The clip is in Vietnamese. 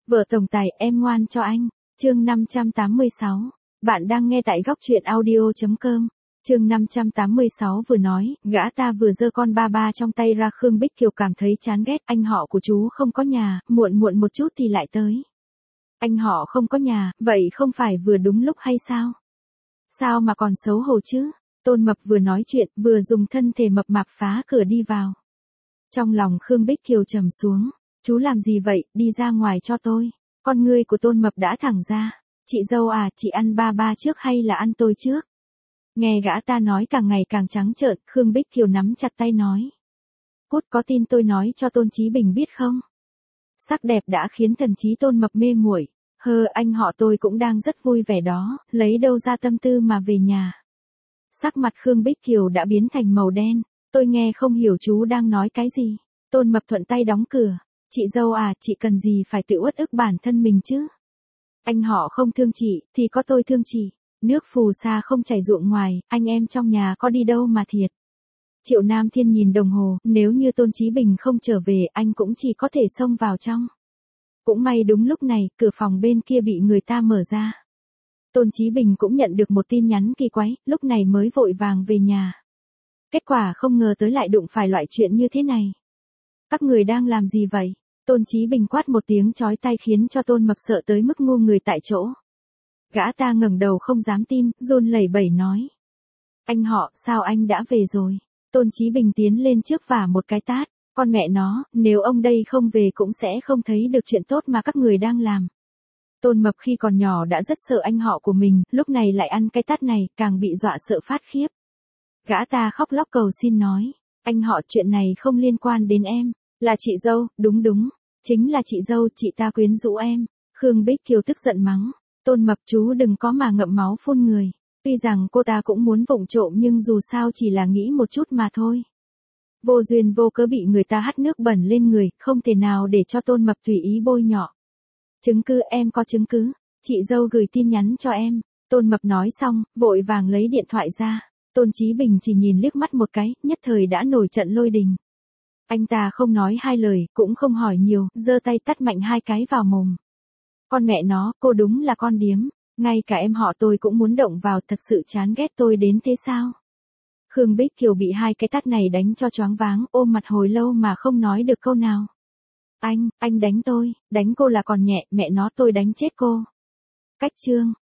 Vợ tổng tài em ngoan cho anh. Chương 586. Bạn đang nghe tại góc truyện audio.com. Chương 586 vừa nói, gã ta vừa giơ con ba ba trong tay ra. Khương Bích Kiều cảm thấy chán ghét. Anh họ của chú không có nhà, muộn một chút thì lại tới. Anh họ không có nhà, vậy không phải vừa đúng lúc hay sao? Sao mà còn xấu hổ chứ? Tôn Mập vừa nói chuyện, vừa dùng thân thể mập mạp phá cửa đi vào. Trong lòng Khương Bích Kiều trầm xuống. Chú làm gì vậy, đi ra ngoài cho tôi. Con ngươi của Tôn Mập đã thẳng ra. Chị dâu à, chị ăn ba ba trước hay là ăn tôi trước? Nghe gã ta nói càng ngày càng trắng trợn, Khương Bích Kiều nắm chặt tay nói. Cút, có tin tôi nói cho Tôn Chí Bình biết không? Sắc đẹp đã khiến thần trí Tôn Mập mê muội. Anh họ tôi cũng đang rất vui vẻ đó, lấy đâu ra tâm tư mà về nhà. Sắc mặt Khương Bích Kiều đã biến thành màu đen. Tôi nghe không hiểu chú đang nói cái gì. Tôn Mập thuận tay đóng cửa. Chị dâu à, chị cần gì phải tự uất ức bản thân mình chứ? Anh họ không thương chị, thì có tôi thương chị. Nước phù sa không chảy ruộng ngoài, anh em trong nhà có đi đâu mà thiệt. Triệu Nam Thiên nhìn đồng hồ, nếu như Tôn Chí Bình không trở về, anh cũng chỉ có thể xông vào trong. Cũng may đúng lúc này, cửa phòng bên kia bị người ta mở ra. Tôn Chí Bình cũng nhận được một tin nhắn kỳ quái, lúc này mới vội vàng về nhà. Kết quả không ngờ tới lại đụng phải loại chuyện như thế này. Các người đang làm gì vậy? Tôn Chí Bình quát một tiếng chói tai khiến cho Tôn Mập sợ tới mức ngu người tại chỗ. Gã ta ngẩng đầu không dám tin, run lẩy bẩy nói. Anh họ, sao anh đã về rồi? Tôn Chí Bình tiến lên trước vả một cái tát. Con mẹ nó, nếu ông đây không về cũng sẽ không thấy được chuyện tốt mà các người đang làm. Tôn Mập khi còn nhỏ đã rất sợ anh họ của mình, lúc này lại ăn cái tát này, càng bị dọa sợ phát khiếp. Gã ta khóc lóc cầu xin nói. Anh họ, chuyện này không liên quan đến em. Là chị dâu, đúng. Chính là chị dâu, chị ta quyến rũ em. Khương Bích Kiều tức giận mắng. Tôn Mập, chú đừng có mà ngậm máu phun người. Tuy rằng cô ta cũng muốn vụng trộm nhưng dù sao chỉ là nghĩ một chút mà thôi. Vô duyên vô cớ bị người ta hắt nước bẩn lên người, không thể nào để cho Tôn Mập tùy ý bôi nhọ. Chứng cứ, em có chứng cứ. Chị dâu gửi tin nhắn cho em. Tôn Mập nói xong, vội vàng lấy điện thoại ra. Tôn Chí Bình chỉ nhìn liếc mắt một cái, nhất thời đã nổi trận lôi đình. Anh ta không nói hai lời, cũng không hỏi nhiều, giơ tay tát mạnh hai cái vào mồm. Con mẹ nó, cô đúng là con điếm. Ngay cả em họ tôi cũng muốn động vào, thật sự chán ghét tôi đến thế sao? Khương Bích Kiều bị hai cái tát này đánh cho choáng váng, ôm mặt hồi lâu mà không nói được câu nào. Anh đánh tôi, đánh cô là còn nhẹ, mẹ nó tôi đánh chết cô. Cách chương.